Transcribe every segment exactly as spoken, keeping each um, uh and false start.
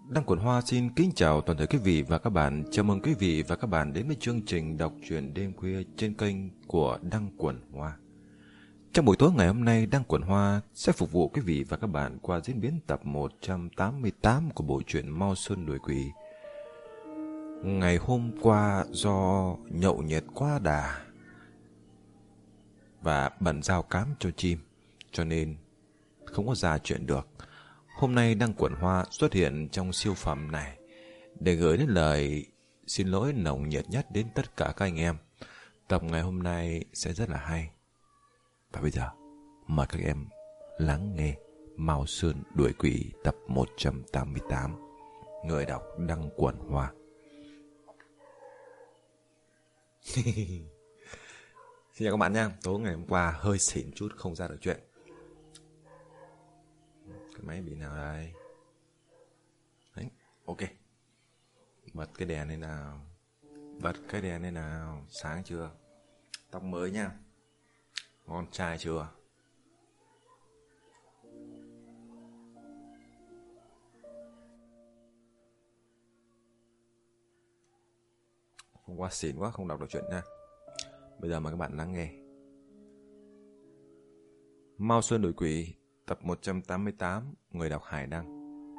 Đăng Quần Hoa xin kính chào toàn thể quý vị và các bạn. Chào mừng quý vị và các bạn đến với chương trình đọc truyện đêm khuya trên kênh của Đăng Quần Hoa. Trong buổi tối ngày hôm nay, Đăng Quần Hoa sẽ phục vụ quý vị và các bạn qua diễn biến tập một trăm tám mươi tám của bộ truyện Mao Sơn Đuổi Quỷ. Ngày hôm qua do nhậu nhẹt quá đà và bận giao cám cho chim, cho nên không có ra chuyện được. Hôm nay Đăng Quần Hoa xuất hiện trong siêu phẩm này để gửi đến lời xin lỗi nồng nhiệt nhất đến tất cả các anh em. Tập ngày hôm nay sẽ rất là hay. Và bây giờ mời các em lắng nghe Mao Sơn Đuổi Quỷ tập một trăm tám mươi tám. Người đọc Đăng Quần Hoa. Xin chào các bạn nha. Tối ngày hôm qua hơi xỉn chút không ra được chuyện. Cái máy bị nào đây? Đấy, ok. Bật cái đèn này nào. Bật cái đèn này nào. Sáng chưa? Tóc mới nha. Ngon trai chưa? Hôm qua xỉn quá không đọc được chuyện nha. Bây giờ mời các bạn lắng nghe Mao Sơn Đuổi Quỷ tập một trăm tám mươi tám. Người đọc Hải Đăng.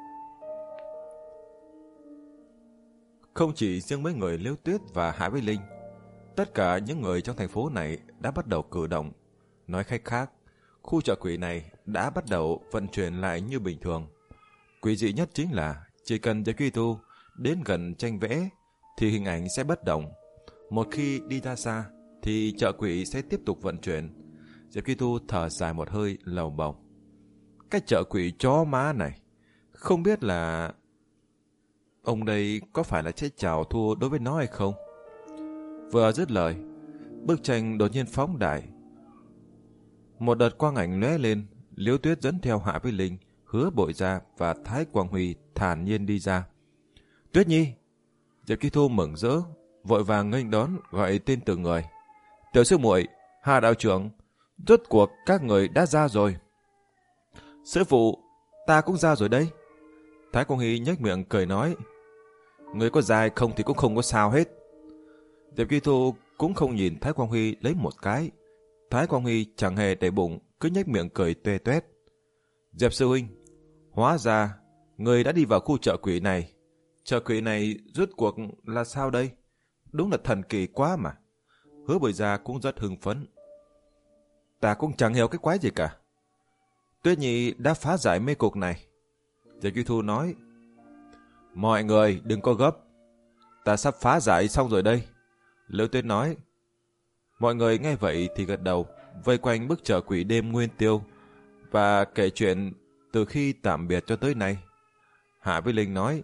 Không chỉ riêng mấy người Liễu Tuyết và Hải Vây Linh, tất cả những người trong thành phố này đã bắt đầu cử động. Nói cách khác, khu chợ quỷ này đã bắt đầu vận chuyển lại như bình thường. Quỷ dị nhất chính là chỉ cần Diệp Kỳ Tu đến gần tranh vẽ thì hình ảnh sẽ bất động. Một khi đi ra xa thì chợ quỷ sẽ tiếp tục vận chuyển. Diệp Kỳ Tu thở dài một hơi lầu bầu. Cái chợ quỷ chó má này, không biết là ông đây có phải là chết chào thua đối với nó hay không? Vừa dứt lời, bức tranh đột nhiên phóng đại. Một đợt quang ảnh lóe lên, Liễu Tuyết dẫn theo Hạ Vây Linh, Hứa Bội Gia và Thái Quang Huy thản nhiên đi ra. Tuyết Nhi! Diệp Kỳ Thu mừng rỡ, vội vàng nghênh đón gọi tên từng người. Tiểu sư muội, Hà đạo trưởng, rốt cuộc các người đã ra rồi. Sư phụ, ta cũng ra rồi đấy. Thái Quang Huy nhếch miệng cười nói. Người có dài không thì cũng không có sao hết. Diệp Kỳ Thu cũng không nhìn Thái Quang Huy lấy một cái. Thái Quang Huy chẳng hề để bụng, cứ nhếch miệng cười tuê tuét. Diệp sư huynh, hóa ra người đã đi vào khu chợ quỷ này. Chợ quỷ này rốt cuộc là sao đây? Đúng là thần kỳ quá mà. Hứa Bội Gia cũng rất hưng phấn. Ta cũng chẳng hiểu cái quái gì cả. Tuyết Nhi đã phá giải mê cục này. Diệp Kỳ Thu nói. Mọi người đừng có gấp. Ta sắp phá giải xong rồi đây. Liễu Tuyết nói. Mọi người nghe vậy thì gật đầu, vây quanh bức chợ quỷ đêm nguyên tiêu và kể chuyện từ khi tạm biệt cho tới nay. Hạ Vây Linh nói.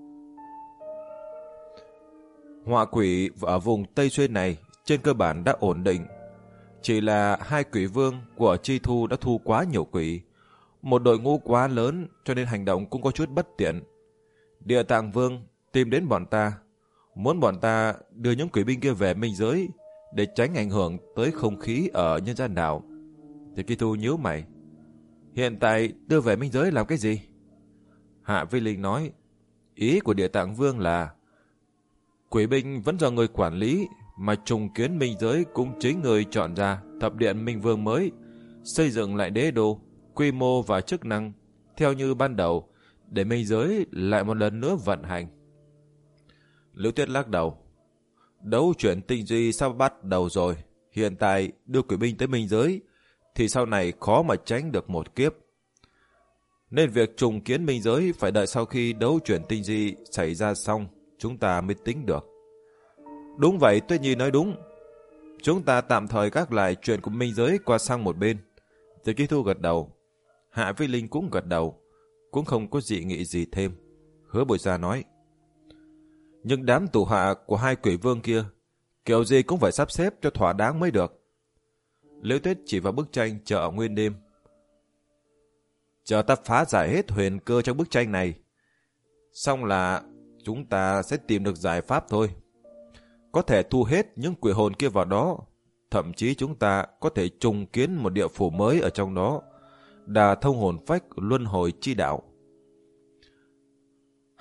Họa quỷ ở vùng Tây Xuyên này trên cơ bản đã ổn định. Chỉ là hai quỷ vương của Chi Thu đã thu quá nhiều quỷ. Một đội ngũ quá lớn cho nên hành động cũng có chút bất tiện. Địa Tạng Vương tìm đến bọn ta, muốn bọn ta đưa những quỷ binh kia về minh giới để tránh ảnh hưởng tới không khí ở nhân gian đảo. Thì Kỳ Thu nhíu mày. Hiện tại đưa về minh giới làm cái gì? Hạ Vây Linh nói. Ý của Địa Tạng Vương là quỷ binh vẫn do người quản lý, mà trùng kiến minh giới cũng chính người chọn ra thập điện minh vương mới, xây dựng lại đế đô, quy mô và chức năng theo như ban đầu để minh giới lại một lần nữa vận hành. Liễu Tuyết lắc đầu. Đấu chuyển tinh duy sắp bắt đầu rồi. Hiện tại đưa quỷ binh tới minh giới thì sau này khó mà tránh được một kiếp. Nên việc trùng kiến minh giới phải đợi sau khi đấu chuyển tinh duy xảy ra xong chúng ta mới tính được. Đúng vậy, Tuyết Nhi nói đúng. Chúng ta tạm thời gác lại chuyện của minh giới qua sang một bên. Diệp Kỳ Thu gật đầu. Hạ Vây Linh cũng gật đầu. Cũng không có dị nghị gì thêm. Hứa Bội Gia nói. Nhưng đám tù hạ của hai quỷ vương kia kiểu gì cũng phải sắp xếp cho thỏa đáng mới được. Liễu Tuyết chỉ vào bức tranh chợ nguyên đêm. Chờ ta phá giải hết huyền cơ trong bức tranh này, xong là chúng ta sẽ tìm được giải pháp thôi. Có thể thu hết những quỷ hồn kia vào đó. Thậm chí chúng ta có thể trùng kiến một địa phủ mới ở trong đó, đà thông hồn phách luân hồi chi đạo.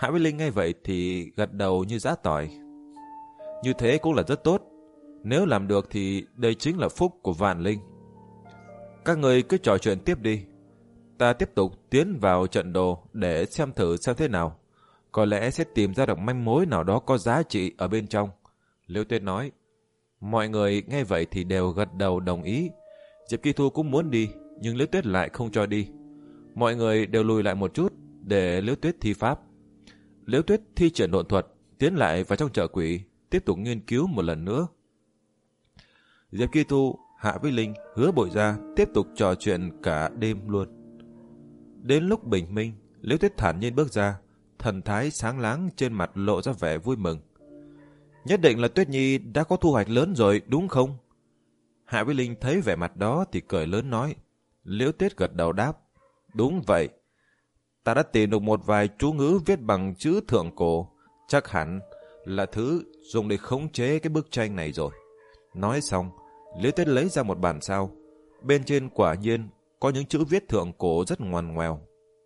Hạ Vĩ Linh nghe vậy thì gật đầu như giã tỏi. Như thế cũng là rất tốt. Nếu làm được thì đây chính là phúc của vạn linh. Các người cứ trò chuyện tiếp đi. Ta tiếp tục tiến vào trận đồ để xem thử xem thế nào. Có lẽ sẽ tìm ra được manh mối nào đó có giá trị ở bên trong. Liễu Tuyết nói. Mọi người nghe vậy thì đều gật đầu đồng ý. Diệp Kỳ Thu cũng muốn đi, nhưng Liễu Tuyết lại không cho đi. Mọi người đều lùi lại một chút để Liễu Tuyết thi pháp. Liễu Tuyết thi triển độn thuật, tiến lại vào trong chợ quỷ, tiếp tục nghiên cứu một lần nữa. Diệp Kỳ Thu, Hạ Vĩ Linh, Hứa Bội Gia tiếp tục trò chuyện cả đêm luôn. Đến lúc bình minh, Liễu Tuyết thản nhiên bước ra, thần thái sáng láng trên mặt lộ ra vẻ vui mừng. Nhất định là Tuyết Nhi đã có thu hoạch lớn rồi đúng không? Hạ Vĩ Linh thấy vẻ mặt đó thì cười lớn nói. Liễu Tuyết gật đầu đáp. Đúng vậy. Ta đã tìm được một vài chú ngữ viết bằng chữ thượng cổ. Chắc hẳn là thứ dùng để khống chế cái bức tranh này rồi. Nói xong, Liễu Tuyết lấy ra một bản sao. Bên trên quả nhiên có những chữ viết thượng cổ rất ngoằn ngoèo.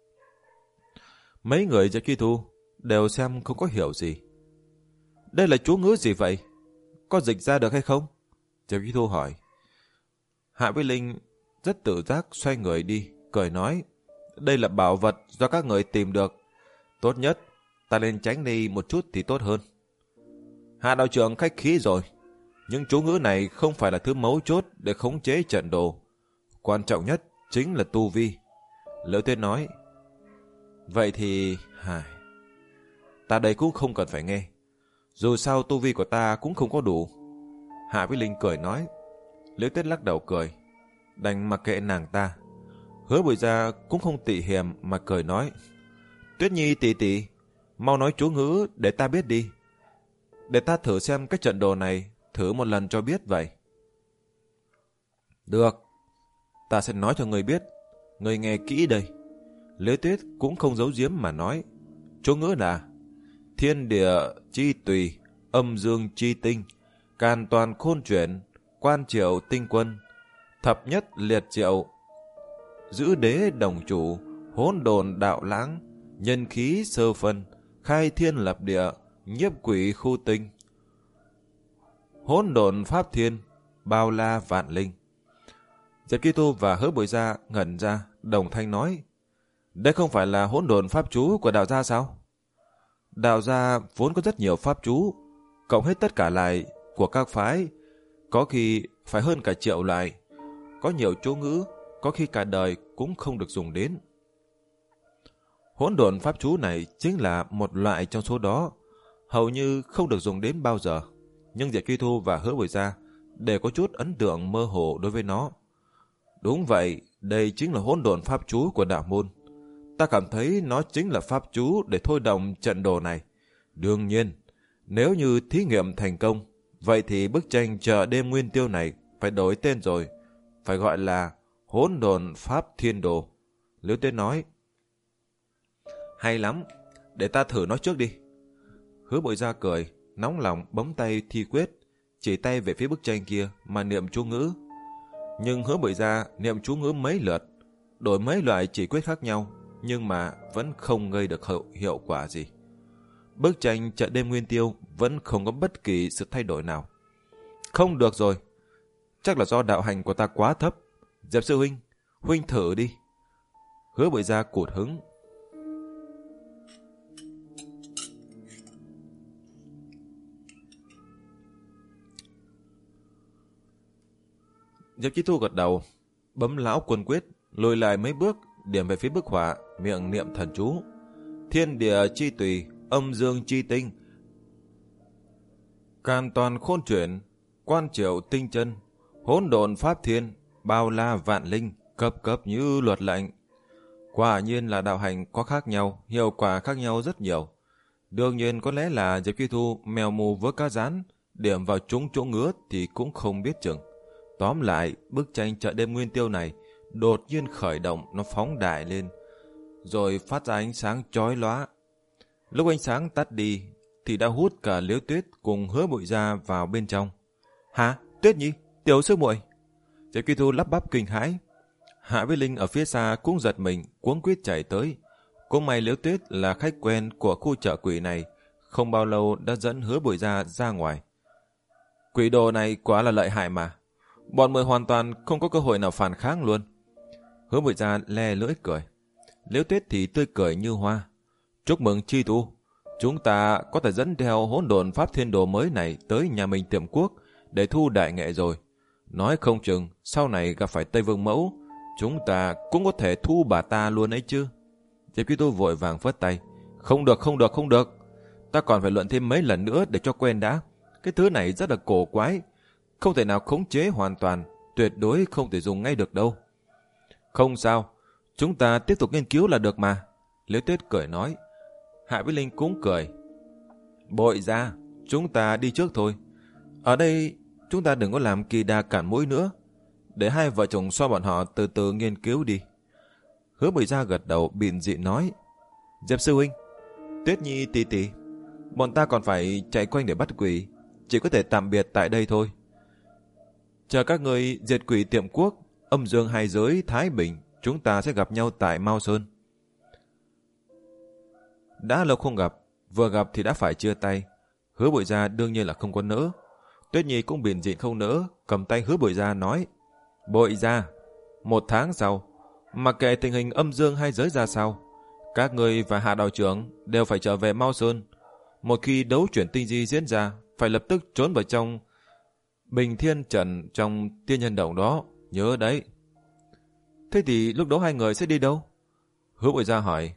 Mấy người Diệp Kỳ Thu đều xem không có hiểu gì. Đây là chú ngữ gì vậy? Có dịch ra được hay không? Diệp Kỳ Thu hỏi. Hạ Vĩ Linh rất tự giác xoay người đi, cười nói. Đây là bảo vật do các người tìm được. Tốt nhất, ta nên tránh đi một chút thì tốt hơn. Hạ đạo trưởng khách khí rồi. Những chú ngữ này không phải là thứ mấu chốt để khống chế trận đồ. Quan trọng nhất chính là tu vi. Liễu Tuyết nói. Vậy thì... Hài, ta đây cũng không cần phải nghe. Dù sao tu vi của ta cũng không có đủ. Hạ Vĩ Linh cười nói. Liễu Tuyết lắc đầu cười. Đành mặc kệ nàng ta. Hứa Bội Gia cũng không tị hiềm mà cười nói. Tuyết Nhi tỷ tỷ, mau nói chú ngữ để ta biết đi. Để ta thử xem cái trận đồ này, thử một lần cho biết vậy. Được, ta sẽ nói cho người biết. Người nghe kỹ đây. Liễu Tuyết cũng không giấu giếm mà nói. Chú ngữ là thiên địa chi tùy, âm dương chi tinh, càn toàn khôn chuyển, quan triệu tinh quân, thập nhất liệt triệu, giữ đế đồng chủ, hỗn độn đạo lãng, nhân khí sơ phân, khai thiên lập địa, nhiếp quỷ khu tinh, hỗn độn pháp thiên, bao la vạn linh. Diệp Kỳ Thu và Hứa Bội Gia ngẩn ra, đồng thanh nói. Đây không phải là hỗn độn pháp chú của đạo gia sao? Đạo gia vốn có rất nhiều pháp chú, cộng hết tất cả lại của các phái, có khi phải hơn cả triệu loại. Có nhiều chú ngữ, có khi cả đời cũng không được dùng đến. Hỗn độn pháp chú này chính là một loại trong số đó, hầu như không được dùng đến bao giờ. Nhưng Diệp Kỳ Thu và Hứa Bội Gia đều có chút ấn tượng mơ hồ đối với nó. Đúng vậy, đây chính là hỗn độn pháp chú của đạo môn. Ta cảm thấy nó chính là pháp chú để thôi động trận đồ này. Đương nhiên, nếu như thí nghiệm thành công, vậy thì bức tranh chợ đêm nguyên tiêu này phải đổi tên rồi, phải gọi là hỗn độn pháp thiên đồ. Liễu Tuyết nói. Hay lắm, để ta thử nói trước đi. Hứa Bội Gia cười, nóng lòng bấm tay thi quyết, chỉ tay về phía bức tranh kia mà niệm chú ngữ. Nhưng Hứa Bội Gia niệm chú ngữ mấy lượt, đổi mấy loại chỉ quyết khác nhau, nhưng mà vẫn không gây được hiệu, hiệu quả gì. Bức tranh chợ đêm nguyên tiêu vẫn không có bất kỳ sự thay đổi nào. Không được rồi, chắc là do đạo hành của ta quá thấp. Diệp sư huynh, huynh thử đi. Hứa Bội Gia cụt hứng. Diệp Chí Thu gật đầu, bấm lão quân quyết, lùi lại mấy bước, điểm về phía bức họa, miệng niệm thần chú. Thiên địa chi tùy, âm dương chi tinh, càn toàn khôn chuyển, quan triệu tinh chân, hỗn độn pháp thiên, bao la vạn linh, cấp cấp như luật lệnh. Quả nhiên là đạo hành có khác nhau, hiệu quả khác nhau rất nhiều. Đương nhiên có lẽ là Diệp Kỳ Thu mèo mù với cá rán, điểm vào trúng chỗ ngứa thì cũng không biết chừng. Tóm lại, bức tranh chợ đêm nguyên tiêu này đột nhiên khởi động, nó phóng đại lên, rồi phát ra ánh sáng chói lóa. Lúc ánh sáng tắt đi, thì đã hút cả Liễu Tuyết cùng Hứa Bội Gia vào bên trong. Hả? Tuyết Nhi? Tiểu sư muội? Diệp Kỳ Thu lắp bắp kinh hãi. Hạ Vĩ Linh ở phía xa cũng giật mình, cuống quýt chạy tới. Cũng may Liễu Tuyết là khách quen của khu chợ quỷ này, không bao lâu đã dẫn Hứa Bùi Gia ra ngoài. Quỷ đồ này quá là lợi hại mà. Bọn mười hoàn toàn không có cơ hội nào phản kháng luôn. Hứa Bùi Gia le lưỡi cười. Liễu Tuyết thì tươi cười như hoa. Chúc mừng Chi Tu. Chúng ta có thể dẫn theo hỗn độn pháp thiên đồ mới này tới nhà mình tiệm quốc để thu đại nghệ rồi. Nói không chừng sau này gặp phải Tây Vương Mẫu, chúng ta cũng có thể thu bà ta luôn ấy chứ. Diệp Chi Tu vội vàng phất tay. Không được, không được, không được. Ta còn phải luận thêm mấy lần nữa để cho quen đã. Cái thứ này rất là cổ quái. Không thể nào khống chế hoàn toàn. Tuyệt đối không thể dùng ngay được đâu. Không sao. Chúng ta tiếp tục nghiên cứu là được mà. Liễu Tuyết cười nói. Hạ Vĩ Linh cũng cười. Bội Gia, chúng ta đi trước thôi. Ở đây chúng ta đừng có làm kỳ đà cản mũi nữa. Để hai vợ chồng xoa bọn họ từ từ nghiên cứu đi. Hứa Bùi Gia gật đầu bịn dị nói. Diệp sư huynh, Tuyết Nhi tỷ tỷ, bọn ta còn phải chạy quanh để bắt quỷ. Chỉ có thể tạm biệt tại đây thôi. Chờ các người diệt quỷ tiệm quốc, âm dương hai giới Thái Bình, chúng ta sẽ gặp nhau tại Mao Sơn. Đã lâu không gặp, vừa gặp thì đã phải chia tay. Hứa Bùi Gia đương nhiên là không có nỡ. Tuyết Nhi cũng bịn dị không nỡ, cầm tay Hứa Bùi Gia nói. Bội Gia, một tháng sau, mặc kệ tình hình âm dương hai giới ra sao, các người và Hạ đạo trưởng đều phải trở về Mao Sơn. Một khi đấu chuyển tinh di diễn ra, phải lập tức trốn vào trong Bình Thiên Trận trong Tiên Nhân Động đó, nhớ đấy. Thế thì lúc đó hai người sẽ đi đâu? Hứa Bùi Gia hỏi.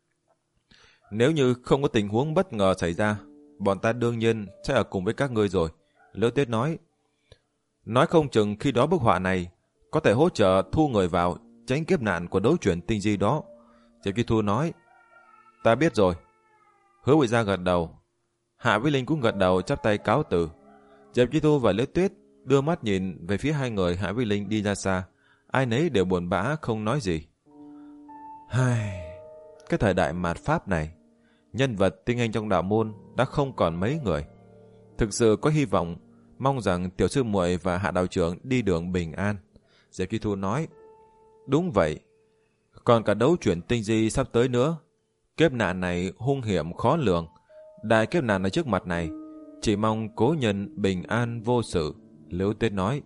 Nếu như không có tình huống bất ngờ xảy ra, bọn ta đương nhiên sẽ ở cùng với các ngươi rồi. Liễu Tuyết nói. Nói không chừng khi đó bức họa này có thể hỗ trợ thu người vào tránh kiếp nạn của đấu chuyển tinh di đó. Diệp Chi Thu nói. Ta biết rồi. Hứa Bùi Gia gật đầu. Hạ Vĩ Linh cũng gật đầu chắp tay cáo từ. Diệp Chi Thu và Liễu Tuyết đưa mắt nhìn về phía hai người Hạ Vĩ Linh đi ra xa. Ai nấy đều buồn bã không nói gì. Hai... Cái thời đại mạt Pháp này, nhân vật tinh anh trong đạo môn đã không còn mấy người. Thực sự có hy vọng, mong rằng tiểu sư muội và Hạ đạo trưởng đi đường bình an. Diệp Chi Thu nói. Đúng vậy. Còn cả đấu chuyển tinh di sắp tới nữa. Kiếp nạn này hung hiểm khó lường. Đại kiếp nạn ở trước mặt này, chỉ mong cố nhân bình an vô sự. Liễu Tuyết nói.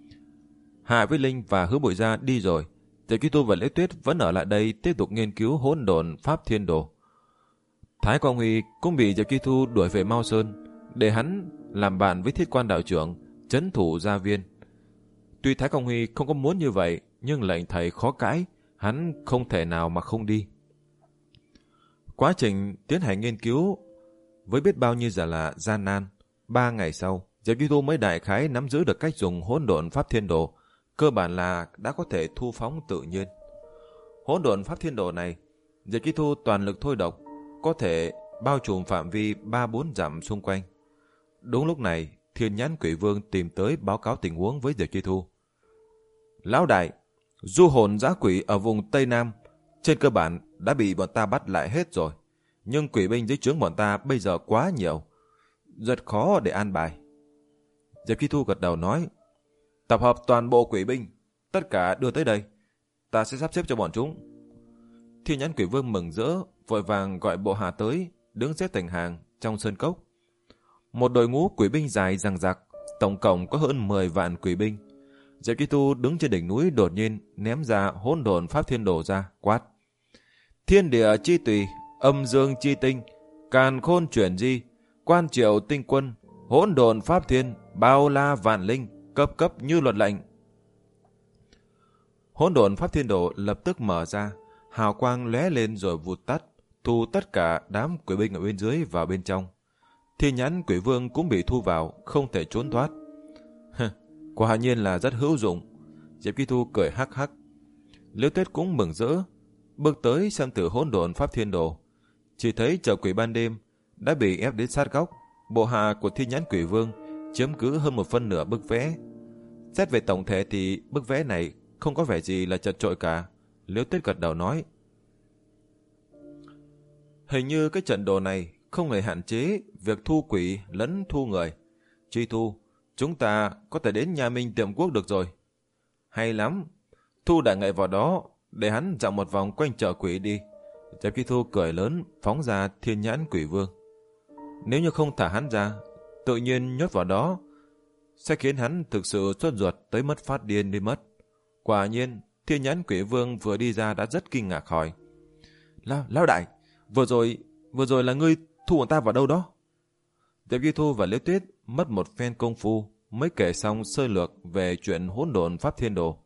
Hạ Vĩ Linh và Hứa Bùi Gia đi rồi. Diệp Chi Tu và Liễu Tuyết vẫn ở lại đây tiếp tục nghiên cứu hỗn độn pháp thiên đồ. Thái Quang Huy cũng bị Diệp Chi Tu đuổi về Mao Sơn để hắn làm bạn với Thiết Quan đạo trưởng trấn thủ gia viên. Tuy Thái Quang Huy không có muốn như vậy, nhưng lệnh thầy khó cãi, hắn không thể nào mà không đi. Quá trình tiến hành nghiên cứu với biết bao nhiêu giờ là gian nan. Ba ngày sau, Diệp Chi Tu mới đại khái nắm giữ được cách dùng hỗn độn pháp thiên đồ. Cơ bản là đã có thể thu phóng tự nhiên. Hỗn độn pháp thiên đồ này, Diệp Chi Thu toàn lực thôi độc, có thể bao trùm phạm vi ba bốn dặm xung quanh. Đúng lúc này, Thiên Nhãn Quỷ Vương tìm tới báo cáo tình huống với Diệp Chi Thu. Lão đại, du hồn dã quỷ ở vùng Tây Nam trên cơ bản đã bị bọn ta bắt lại hết rồi. Nhưng quỷ binh dưới trướng bọn ta bây giờ quá nhiều, rất khó để an bài. Diệp Chi Thu gật đầu nói. Tập hợp toàn bộ quỷ binh, tất cả đưa tới đây, ta sẽ sắp xếp cho bọn chúng. Thiên Nhãn Quỷ Vương mừng rỡ, vội vàng gọi bộ hạ tới, đứng xếp thành hàng trong sơn cốc. Một đội ngũ quỷ binh dài dằng dặc, tổng cộng có hơn mười vạn quỷ binh. Diệp Chi Tu đứng trên đỉnh núi đột nhiên ném ra hỗn độn pháp thiên đồ ra, quát. Thiên địa chi tùy, âm dương chi tinh, càn khôn chuyển di, quan triệu tinh quân, hỗn độn pháp thiên, bao la vạn linh, cấp cấp như luật lệnh. Hỗn độn pháp thiên đồ lập tức mở ra, hào quang lóe lên rồi vụt tắt, thu tất cả đám quỷ binh ở bên dưới vào bên trong. Thiên Nhãn Quỷ Vương cũng bị thu vào, không thể trốn thoát. Quả nhiên là rất hữu dụng. Diệp Chi Thu cười hắc hắc. Liễu Tuyết cũng mừng rỡ, bước tới xem thử hỗn độn pháp thiên đồ. Chỉ thấy chợ quỷ ban đêm đã bị ép đến sát góc. Bộ hạ của Thiên Nhãn Quỷ Vương chiếm cứ hơn một phân nửa bức vẽ. Xét về tổng thể thì bức vẽ này không có vẻ gì là chật chội cả. Liễu Tuyết gật đầu nói. Hình như cái trận đồ này không hề hạn chế việc thu quỷ lẫn thu người. Chi Thu, chúng ta có thể đến nhà Minh tiệm quốc được rồi. Hay lắm, thu đại nghệ vào đó, để hắn dạo một vòng quanh chợ quỷ đi. Diệp Chi Thu cười lớn phóng ra Thiên Nhãn Quỷ Vương. Nếu như không thả hắn ra, tự nhiên nhốt vào đó, sẽ khiến hắn thực sự sốt ruột tới mất phát điên đi mất. Quả nhiên, Thiên Nhãn Quỷ Vương vừa đi ra đã rất kinh ngạc hỏi. Lão, lão đại, vừa rồi, vừa rồi là ngươi thu bọn ta vào đâu đó? Diệp Chi Thu và Liễu Tuyết mất một phen công phu mới kể xong sơ lược về chuyện hỗn độn pháp thiên đồ.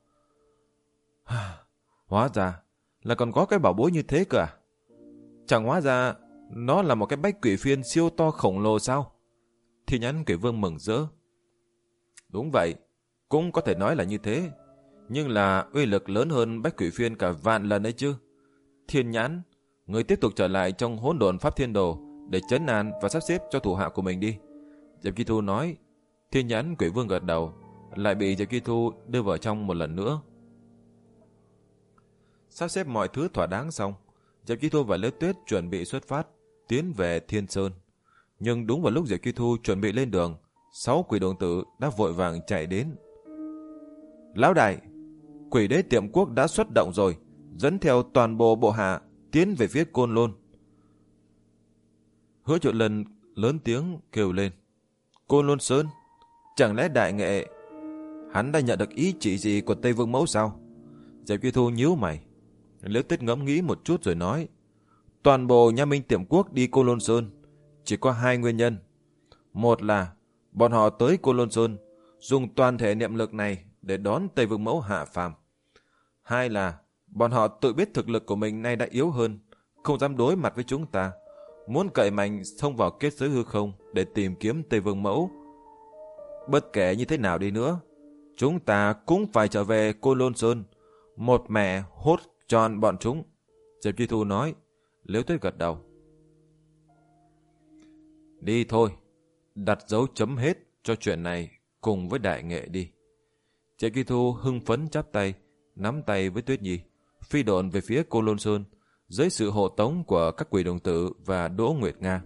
Hóa ra là còn có cái bảo bối như thế cơ à? Chẳng hóa ra nó là một cái bách quỷ phiên siêu to khổng lồ sao? Thiên Nhãn Quỷ Vương mừng rỡ. Đúng vậy, cũng có thể nói là như thế. Nhưng là uy lực lớn hơn bách quỷ phiên cả vạn lần ấy chứ. Thiên Nhãn, người tiếp tục trở lại trong hỗn độn pháp thiên đồ để trấn an và sắp xếp cho thủ hạ của mình đi. Diệp Chi Thu nói. Thiên Nhãn Quỷ Vương gật đầu, lại bị Diệp Chi Thu đưa vào trong một lần nữa. Sắp xếp mọi thứ thỏa đáng xong, Diệp Chi Thu và Liễu Tuyết chuẩn bị xuất phát, tiến về Thiên Sơn. Nhưng đúng vào lúc Diệp Chi Thu chuẩn bị lên đường, sáu quỷ đồng tử đã vội vàng chạy đến. Lão đại, quỷ đế Tiệm Quốc đã xuất động rồi, dẫn theo toàn bộ bộ hạ tiến về phía Côn Lôn. Hứa Triệu Lân lớn tiếng kêu lên. Côn Lôn Sơn? Chẳng lẽ đại nghệ hắn đã nhận được ý chỉ gì của Tây Vương Mẫu sao? Diệp Chi Thu nhíu mày. Liễu Tuyết ngẫm nghĩ một chút rồi nói. Toàn bộ Nha Minh Tiệm Quốc đi Côn Lôn Sơn chỉ có hai nguyên nhân. Một là bọn họ tới Côn Lôn Sơn dùng toàn thể niệm lực này để đón Tây Vương Mẫu hạ phàm. Hai là bọn họ tự biết thực lực của mình nay đã yếu hơn, không dám đối mặt với chúng ta, muốn cậy mạnh xông vào kết giới hư không để tìm kiếm Tây Vương Mẫu. Bất kể như thế nào đi nữa, chúng ta cũng phải trở về Côn Lôn Sơn, một mẹ hốt tròn bọn chúng. Diệp Chi Thu nói. Liễu Tuyết gật đầu. Đi thôi, đặt dấu chấm hết cho chuyện này cùng với đại nghệ đi. Diệp Chi Thu hưng phấn chắp tay, nắm tay với Tuyết Nhi, phi độn về phía Côn Lôn Sơn dưới sự hộ tống của các quỷ đồng tử và Đỗ Nguyệt Nga.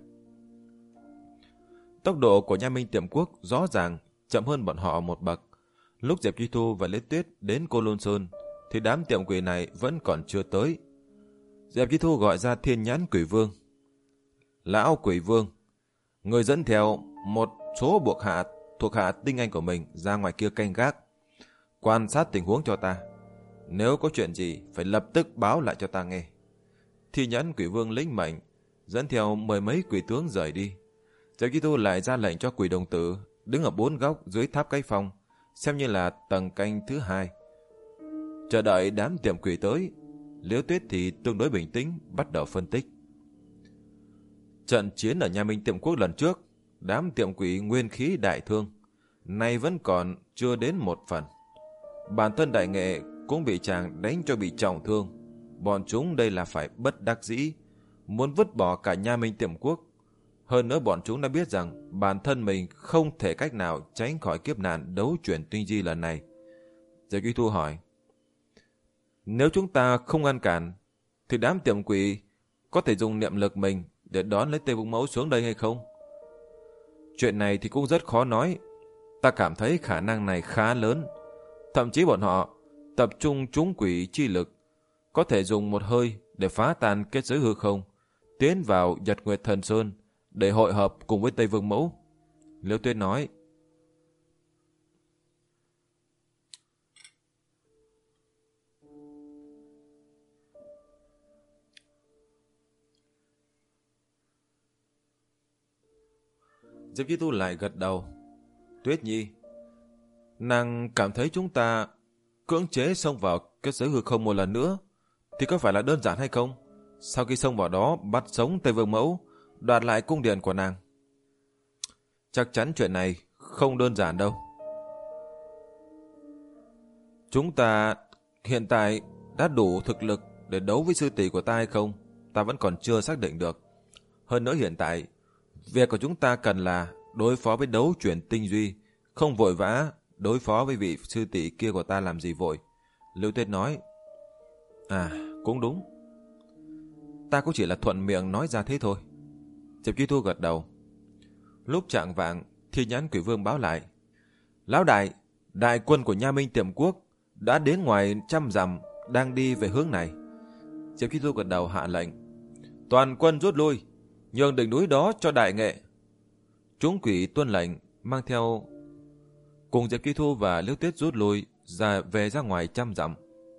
Tốc độ của Nha Minh Tiệm Quốc rõ ràng chậm hơn bọn họ một bậc. Lúc Diệp Chi Thu và Liễu Tuyết đến Côn Lôn Sơn thì đám tiệm quỷ này vẫn còn chưa tới. Diệp Chi Thu gọi ra Thiên Nhãn Quỷ Vương. Lão Quỷ Vương, người dẫn theo một số buộc hạ thuộc hạ tinh anh của mình ra ngoài kia canh gác, quan sát tình huống cho ta. Nếu có chuyện gì phải lập tức báo lại cho ta nghe. Thiên Nhãn Quỷ Vương lĩnh mệnh, dẫn theo mười mấy quỷ tướng rời đi. Diệp Chi Thu lại ra lệnh cho quỷ đồng tử đứng ở bốn góc dưới tháp cái phong, xem như là tầng canh thứ hai, chờ đợi đám tiệm quỷ tới. Liễu Tuyết thì tương đối bình tĩnh, bắt đầu phân tích. Trận chiến ở Nha Minh Tiệm Quốc lần trước, đám tiệm quỷ nguyên khí đại thương, nay vẫn còn chưa đến một phần. Bản thân đại nghệ cũng bị chàng đánh cho bị trọng thương. Bọn chúng đây là phải bất đắc dĩ, muốn vứt bỏ cả Nha Minh Tiệm Quốc. Hơn nữa bọn chúng đã biết rằng bản thân mình không thể cách nào tránh khỏi kiếp nạn đấu chuyển tinh di lần này. Diệp Chi Thu hỏi. Nếu chúng ta không ngăn cản, thì đám tiệm quỷ có thể dùng niệm lực mình để đón lấy Tây Vương Mẫu xuống đây hay không? Chuyện này thì cũng rất khó nói. Ta cảm thấy khả năng này khá lớn. Thậm chí bọn họ tập trung trúng quỷ chi lực, có thể dùng một hơi để phá tan kết giới hư không, tiến vào Nhật Nguyệt Thần Sơn để hội hợp cùng với Tây Vương Mẫu. Liễu Tuyết nói. Diệp Chi Thu lại gật đầu. Tuyết Nhi, nàng cảm thấy chúng ta cưỡng chế xông vào kết giới hư không một lần nữa thì có phải là đơn giản hay không? Sau khi xông vào đó bắt sống Tây Vương Mẫu, đoạt lại cung điện của nàng. Chắc chắn chuyện này không đơn giản đâu. Chúng ta hiện tại đã đủ thực lực để đấu với sư tỷ của ta hay không, ta vẫn còn chưa xác định được. Hơn nữa hiện tại, việc của chúng ta cần là đối phó với đấu chuyển tinh duy, không vội vã đối phó với vị sư tỷ kia của ta làm gì vội. Liễu Tuyết nói. À, cũng đúng. Ta cũng chỉ là thuận miệng nói ra thế thôi. Diệp Chi Thu gật đầu. Lúc chạng vạng, Thiên Nhãn Quỷ Vương báo lại. Lão đại, đại quân của Nha Minh Tiệm Quốc đã đến ngoài trăm dặm, đang đi về hướng này. Diệp Chi Thu gật đầu hạ lệnh. Toàn quân rút lui, nhường đỉnh núi đó cho đại nghệ. Chúng quỷ tuân lệnh, mang theo cùng Diệp Kỳ Thu và Liễu Tuyết rút lui ra về ra ngoài trăm dặm.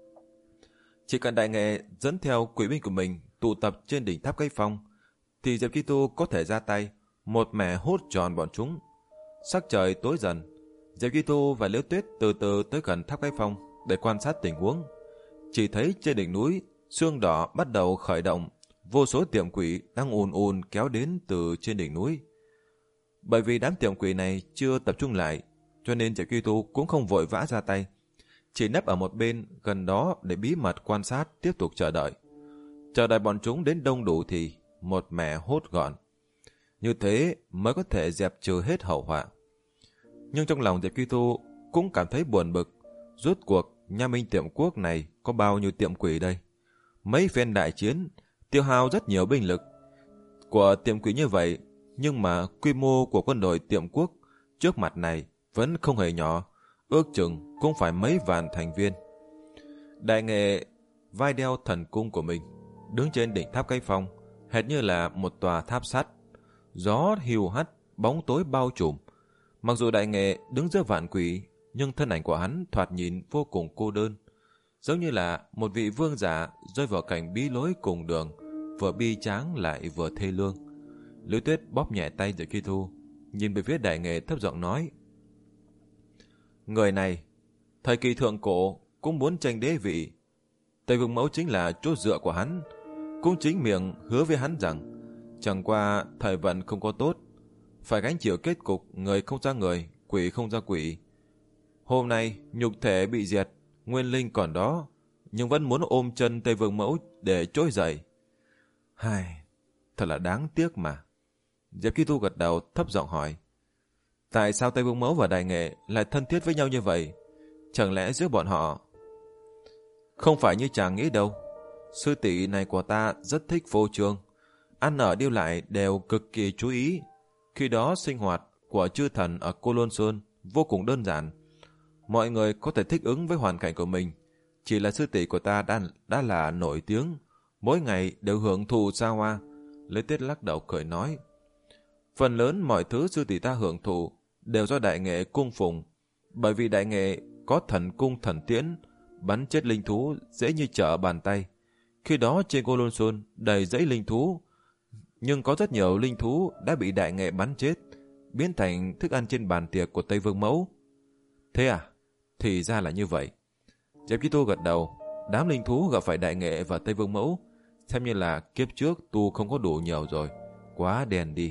Chỉ cần đại nghệ dẫn theo quỷ binh của mình tụ tập trên đỉnh tháp Cây Phong, thì Diệp Kỳ Thu có thể ra tay một mẻ hút tròn bọn chúng. Sắc trời tối dần, Diệp Kỳ Thu và Liễu Tuyết từ từ tới gần tháp Cây Phong để quan sát tình huống. Chỉ thấy trên đỉnh núi sương đỏ bắt đầu khởi động, vô số tiệm quỷ đang ùn ùn kéo đến từ trên đỉnh núi. Bởi vì đám tiệm quỷ này chưa tập trung lại, cho nên Diệp Kỳ Thu cũng không vội vã ra tay, chỉ nấp ở một bên gần đó để bí mật quan sát, tiếp tục chờ đợi. Chờ đợi bọn chúng đến đông đủ thì một mẻ hốt gọn. Như thế mới có thể dẹp trừ hết hậu họa. Nhưng trong lòng Diệp Kỳ Thu cũng cảm thấy buồn bực. Rốt cuộc Nha Minh tiệm quốc này có bao nhiêu tiệm quỷ đây? Mấy phen đại chiến tiêu hao rất nhiều binh lực của tiệm quỷ như vậy, nhưng mà quy mô của quân đội tiệm quốc trước mặt này vẫn không hề nhỏ, ước chừng cũng phải mấy vạn thành viên. Đại nghệ vai đeo thần cung của mình, đứng trên đỉnh tháp Cây Phong, hệt như là một tòa tháp sắt. Gió hiu hắt, bóng tối bao trùm. Mặc dù đại nghệ đứng giữa vạn quỷ, nhưng thân ảnh của hắn thoạt nhìn vô cùng cô đơn, giống như là một vị vương giả rơi vào cảnh bí lối cùng đường, vừa bi tráng lại vừa thê lương. Liễu Tuyết bóp nhẹ tay Diệp Kỳ Thu, nhìn về phía đại nghệ thấp giọng nói: Người này, thời kỳ thượng cổ cũng muốn tranh đế vị. Tây Vương Mẫu chính là chỗ dựa của hắn, cũng chính miệng hứa với hắn rằng chẳng qua thời vận không có tốt, phải gánh chịu kết cục người không ra người, quỷ không ra quỷ. Hôm nay nhục thể bị diệt, nguyên linh còn đó, nhưng vẫn muốn ôm chân Tây Vương Mẫu để trỗi dậy. Hai, thật là đáng tiếc mà. Diệp Kỳ Thu gật đầu thấp giọng hỏi: Tại sao Tây Vương Mẫu và đại nghệ lại thân thiết với nhau như vậy? Chẳng lẽ giữa bọn họ... Không phải như chàng nghĩ đâu. Sư tỷ này của ta rất thích phô trương, ăn ở điêu lại đều cực kỳ chú ý. Khi đó sinh hoạt của chư thần ở Cô Lôn Sơn vô cùng đơn giản, mọi người có thể thích ứng với hoàn cảnh của mình. Chỉ là sư tỷ của ta đã, đã là nổi tiếng, mỗi ngày đều hưởng thụ xa hoa. Lê Tuyết lắc đầu cười nói: Phần lớn mọi thứ sư tỷ ta hưởng thụ đều do đại nghệ cung phụng, bởi vì đại nghệ có thần cung thần tiễn, bắn chết linh thú dễ như trở bàn tay. Khi đó trên Cô Lôn Sơn đầy dãy linh thú, nhưng có rất nhiều linh thú đã bị đại nghệ bắn chết, biến thành thức ăn trên bàn tiệc của Tây Vương Mẫu. Thế à? Thì ra là như vậy. Diệp Kỳ Thu gật đầu. Đám linh thú gặp phải đại nghệ và Tây Vương Mẫu xem như là kiếp trước tu không có đủ nhiều rồi, quá đen đi.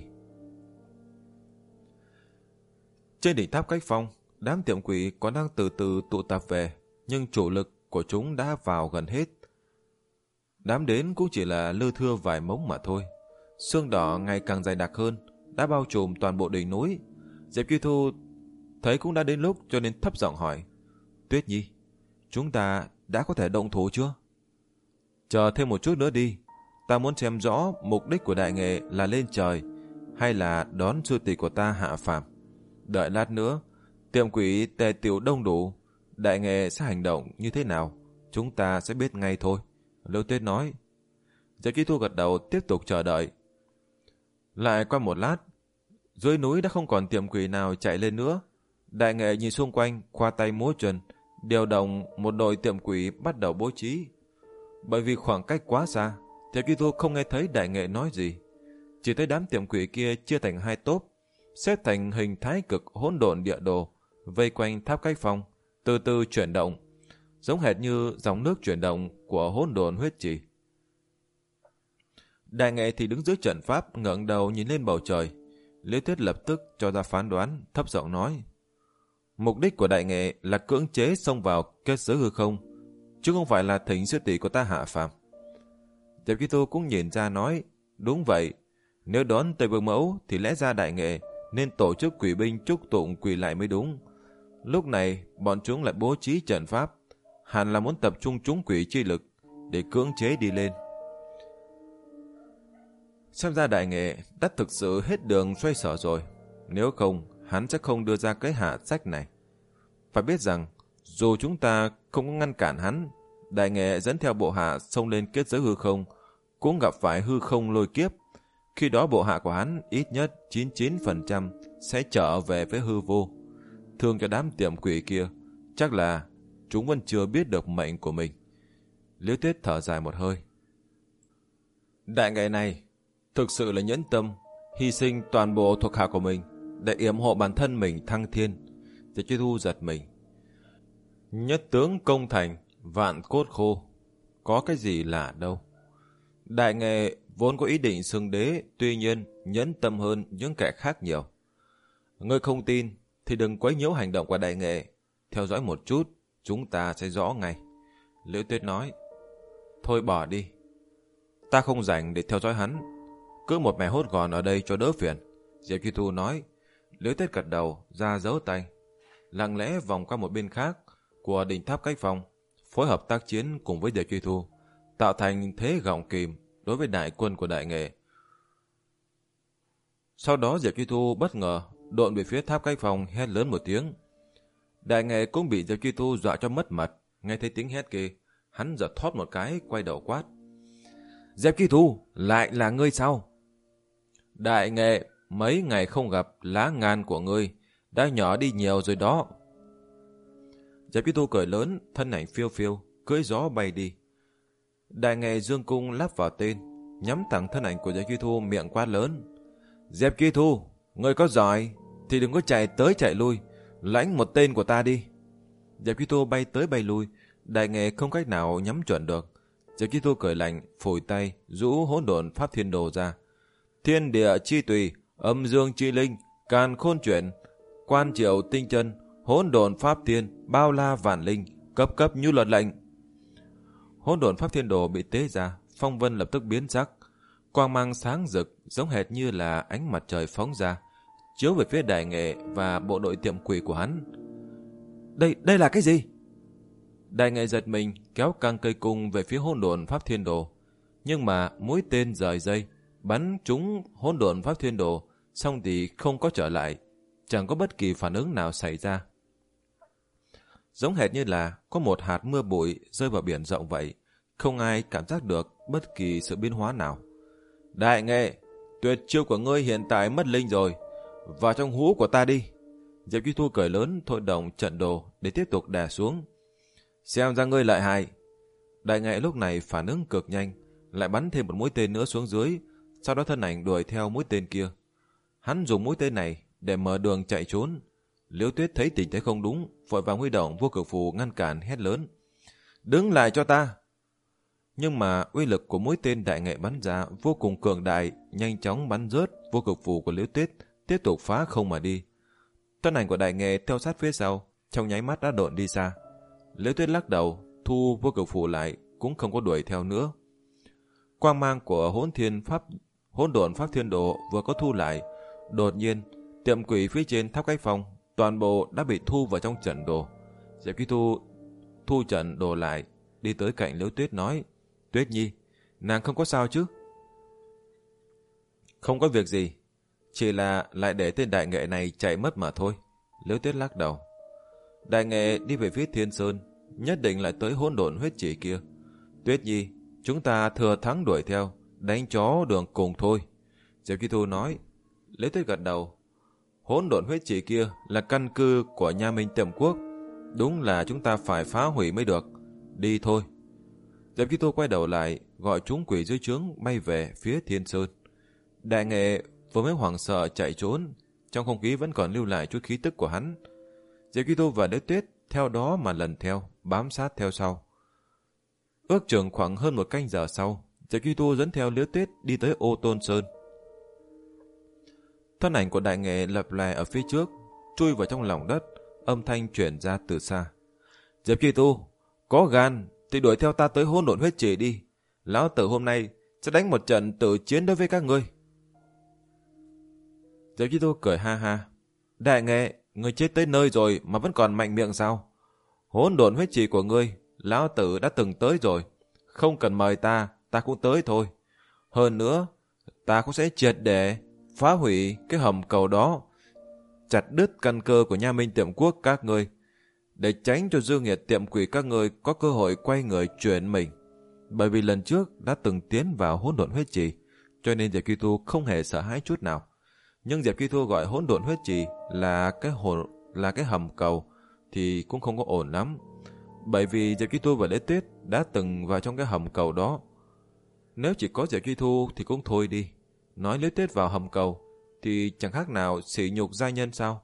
Trên đỉnh tháp Cách Phong, đám tiệm quỷ còn đang từ từ tụ tập về, nhưng chủ lực của chúng đã vào gần hết. Đám đến cũng chỉ là lơ thưa vài mống mà thôi. Sương đỏ ngày càng dày đặc hơn, đã bao trùm toàn bộ đỉnh núi. Diệp Kỳ Thu thấy cũng đã đến lúc, cho nên thấp giọng hỏi: Tuyết Nhi, chúng ta đã có thể động thủ chưa? Chờ thêm một chút nữa đi, ta muốn xem rõ mục đích của đại nghệ là lên trời hay là đón sư tỷ của ta hạ phàm. Đợi lát nữa, tiệm quỷ tề tiểu đông đủ, đại nghệ sẽ hành động như thế nào, chúng ta sẽ biết ngay thôi. Liễu Tuyết nói. Diệp Kỳ Thu gật đầu tiếp tục chờ đợi. Lại qua một lát, dưới núi đã không còn tiệm quỷ nào chạy lên nữa. Đại nghệ nhìn xung quanh, khoa tay múa chân, điều động một đội tiệm quỷ bắt đầu bố trí. Bởi vì khoảng cách quá xa, Diệp Kỳ Thu không nghe thấy đại nghệ nói gì. Chỉ thấy đám tiệm quỷ kia chia thành hai tốp, xếp thành hình thái cực hỗn độn địa đồ, vây quanh tháp Cách Phong, từ từ chuyển động, giống hệt như dòng nước chuyển động của hỗn độn huyết trì. Đại nghệ thì đứng dưới trận pháp, ngẩng đầu nhìn lên bầu trời. Liễu Tuyết lập tức cho ra phán đoán, thấp giọng nói: Mục đích của đại nghệ là cưỡng chế xông vào kết giới hư không, chứ không phải là thỉnh sư tỷ của ta hạ phàm. Diệp Kỳ Thu cũng nhìn ra nói: Đúng vậy, nếu đón Tây Vương Mẫu thì lẽ ra đại nghệ nên tổ chức quỷ binh trúc tụng quỷ lại mới đúng. Lúc này bọn chúng lại bố trí trận pháp, hẳn là muốn tập trung chúng quỷ chi lực để cưỡng chế đi lên. Xem ra đại nghệ đã thực sự hết đường xoay sở rồi, nếu không hắn sẽ không đưa ra cái hạ sách này. Phải biết rằng dù chúng ta không có ngăn cản hắn, đại nghệ dẫn theo bộ hạ xông lên kết giới hư không cũng gặp phải hư không lôi kiếp. Khi đó bộ hạ của hắn ít nhất chín mươi chín phần trăm sẽ trở về với hư vô. Thương cho đám tiệm quỷ kia, chắc là chúng vẫn chưa biết được mệnh của mình. Liễu Tuyết thở dài một hơi. Đại nghệ này thực sự là nhẫn tâm, hy sinh toàn bộ thuộc hạ của mình để yểm hộ bản thân mình thăng thiên. Diệp Chi Thu giật mình. Nhất tướng công thành, vạn cốt khô, có cái gì lạ đâu. Đại nghệ vốn có ý định xưng đế, tuy nhiên nhẫn tâm hơn những kẻ khác nhiều. Ngươi không tin thì đừng quấy nhiễu hành động của đại nghệ, theo dõi một chút, chúng ta sẽ rõ ngay. Liễu Tuyết nói. Thôi bỏ đi, ta không rảnh để theo dõi hắn, cứ một mẻ hốt gọn ở đây cho đỡ phiền. Diệp Chi Thu nói. Liễu Tuyết gật đầu, ra dấu tay, lặng lẽ vòng qua một bên khác của đỉnh tháp cách phòng, phối hợp tác chiến cùng với Diệp Chi Thu, tạo thành thế gọng kìm đối với đại quân của đại nghệ. Sau đó Diệp Chi Thu bất ngờ độn về phía tháp cách phòng, hét lớn một tiếng. Đại nghệ cũng bị Diệp Chi Thu dọa cho mất mật. Nghe thấy tiếng hét kia, hắn giật thoát một cái, quay đầu quát. Diệp Chi Thu, lại là ngươi sao? Đại nghệ, mấy ngày không gặp, lá ngàn của ngươi đã nhỏ đi nhiều rồi đó. Diệp Chi Thu cười lớn, thân ảnh phiêu phiêu, cưỡi gió bay đi. Đại nghệ dương cung lắp vào tên, nhắm thẳng thân ảnh của Diệp Chi Thu, miệng quát lớn. Diệp Chi Thu, ngươi có giỏi thì đừng có chạy tới chạy lui, lãnh một tên của ta đi. Diệp Chi Thu bay tới bay lui, đại nghệ không cách nào nhắm chuẩn được. Diệp Chi Thu cười lạnh, phủi tay, rũ hỗn độn pháp thiên đồ ra. Thiên địa chi tùy, âm dương chi linh, càn khôn chuyển, quan triệu tinh chân, hỗn độn pháp thiên, bao la vạn linh, cấp cấp như luật lệnh. Hỗn độn pháp thiên đồ bị tế ra, phong vân lập tức biến sắc, quang mang sáng rực giống hệt như là ánh mặt trời phóng ra, chiếu về phía đại nghệ và bộ đội tiệm quỷ của hắn. Đây, đây là cái gì? Đại nghệ giật mình, kéo căng cây cung về phía hỗn độn pháp thiên đồ, nhưng mà mũi tên rời dây, bắn trúng hỗn độn pháp thiên đồ, xong thì không có trở lại, chẳng có bất kỳ phản ứng nào xảy ra. Giống hệt như là có một hạt mưa bụi rơi vào biển rộng vậy, không ai cảm giác được bất kỳ sự biến hóa nào. Đại nghệ, tuyệt chiêu của ngươi hiện tại mất linh rồi, vào trong hũ của ta đi. Diệp Chi Thu cười lớn, thôi động trận đồ để tiếp tục đè xuống. Xem ra ngươi lợi hại. Đại nghệ lúc này phản ứng cực nhanh, lại bắn thêm một mũi tên nữa xuống dưới, sau đó thân ảnh đuổi theo mũi tên kia. Hắn dùng mũi tên này để mở đường chạy trốn. Liễu Tuyết thấy tình thế không đúng, vội vàng huy động vô cực phù ngăn cản, hét lớn. Đứng lại cho ta! Nhưng mà uy lực của mũi tên đại nghệ bắn ra vô cùng cường đại, nhanh chóng bắn rớt vô cực phù của Liễu Tuyết, tiếp tục phá không mà đi. Thân ảnh của đại nghệ theo sát phía sau, trong nháy mắt đã độn đi xa. Liễu Tuyết lắc đầu, thu vô cực phù lại, cũng không có đuổi theo nữa. Quang mang của hỗn thiên pháp hỗn độn pháp thiên đồ vừa có thu lại, đột nhiên tiệm quỷ phía trên tháp cách phòng toàn bộ đã bị thu vào trong trận đồ. Diệp Chi Thu thu trận đồ lại, đi tới cạnh Liễu Tuyết nói. Tuyết Nhi, nàng không có sao chứ? Không có việc gì, chỉ là lại để tên đại nghệ này chạy mất mà thôi. Liễu Tuyết lắc đầu. Đại nghệ đi về phía Thiên Sơn, nhất định lại tới hỗn độn huyết chỉ kia. Tuyết Nhi, chúng ta thừa thắng đuổi theo, đánh chó đường cùng thôi. Diệp Chi Thu nói. Liễu Tuyết gật đầu. Hỗn độn huyết chỉ kia là căn cứ của Nha Minh Tiệm Quốc, đúng là chúng ta phải phá hủy mới được. Đi thôi. Diệp Chi Thu quay đầu lại, gọi chúng quỷ dưới trướng bay về phía Thiên Sơn. Đại nghệ vừa mới hoảng sợ chạy trốn, trong không khí vẫn còn lưu lại chút khí tức của hắn. Diệp Chi Thu và Liễu Tuyết theo đó mà lần theo, bám sát theo sau. Ước chừng khoảng hơn một canh giờ sau, Diệp Chi Thu dẫn theo Liễu Tuyết đi tới Ô Tôn Sơn. Thân ảnh của đại nghệ lập lè ở phía trước, chui vào trong lòng đất, âm thanh truyền ra từ xa. Diệp Chi Thu, có gan thì đuổi theo ta tới hỗn độn huyết chỉ đi. Lão tử hôm nay sẽ đánh một trận tử chiến đối với các ngươi. Diệp Chi Thu cười ha ha. Đại nghệ, ngươi chết tới nơi rồi mà vẫn còn mạnh miệng sao? Hỗn độn huyết chỉ của ngươi, lão tử đã từng tới rồi. Không cần mời ta, ta cũng tới thôi. Hơn nữa, ta cũng sẽ triệt để phá hủy cái hầm cầu đó, chặt đứt căn cơ của Nha Minh Tiệm Quốc các ngươi, để tránh cho dương nhiệt tiệm quỷ các ngươi có cơ hội quay người chuyển mình. Bởi vì lần trước đã từng tiến vào hỗn độn huyết trì, cho nên Diệp Kỳ Thu không hề sợ hãi chút nào. Nhưng Diệp Kỳ Thu gọi hỗn độn huyết trì là cái hồn là cái hầm cầu thì cũng không có ổn lắm. Bởi vì Diệp Kỳ Thu và Lễ Tuyết đã từng vào trong cái hầm cầu đó. Nếu chỉ có Diệp Kỳ Thu thì cũng thôi đi. Nói Lễ Tuyết vào hầm cầu thì chẳng khác nào sỉ nhục giai nhân sao?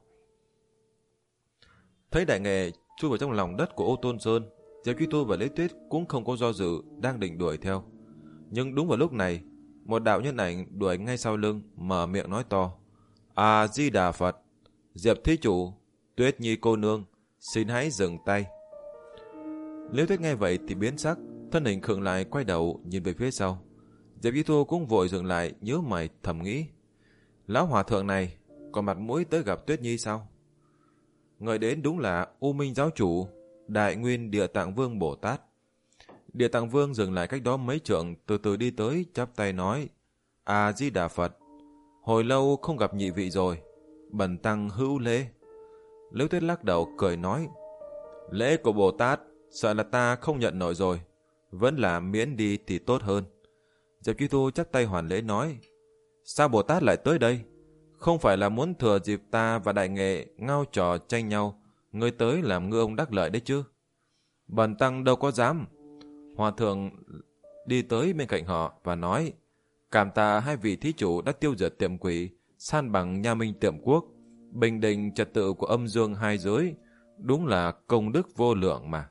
Thấy Đại Nghệ chui vào trong lòng đất của Ô Tôn Sơn, Diệp Kỳ Thu và Lễ Tuyết cũng không có do dự, đang định đuổi theo. Nhưng đúng vào lúc này, một đạo nhân ảnh đuổi ngay sau lưng, mở miệng nói to: A Di Đà Phật, Diệp thí chủ, Tuyết Nhi cô nương, xin hãy dừng tay. Liễu Tuyết nghe vậy thì biến sắc, thân hình khựng lại, quay đầu nhìn về phía sau. Diệp Kỳ Thu cũng vội dừng lại, nhớ mày thầm nghĩ: lão hòa thượng này còn mặt mũi tới gặp Tuyết Nhi sao? Người đến đúng là U Minh giáo chủ Đại Nguyên Địa Tạng Vương Bồ Tát. Địa Tạng Vương dừng lại cách đó mấy trượng, từ từ đi tới, chắp tay nói: A Di Đà Phật, hồi lâu không gặp nhị vị rồi, bần tăng hữu lễ. Liễu Tuyết lắc đầu cười nói: lễ của Bồ Tát sợ là ta không nhận nổi rồi, vẫn là miễn đi thì tốt hơn. Diệp Kỳ Thu chắp tay hoàn lễ nói: sao Bồ Tát lại tới đây? Không phải là muốn thừa dịp ta và Đại Nghệ ngao trò tranh nhau, ngươi tới làm ngư ông đắc lợi đấy chứ? Bần tăng đâu có dám. Hòa thượng đi tới bên cạnh họ và nói: cảm tạ hai vị thí chủ đã tiêu diệt tiệm quỷ, san bằng Nha Minh tiệm quốc, bình định trật tự của âm dương hai giới, đúng là công đức vô lượng mà.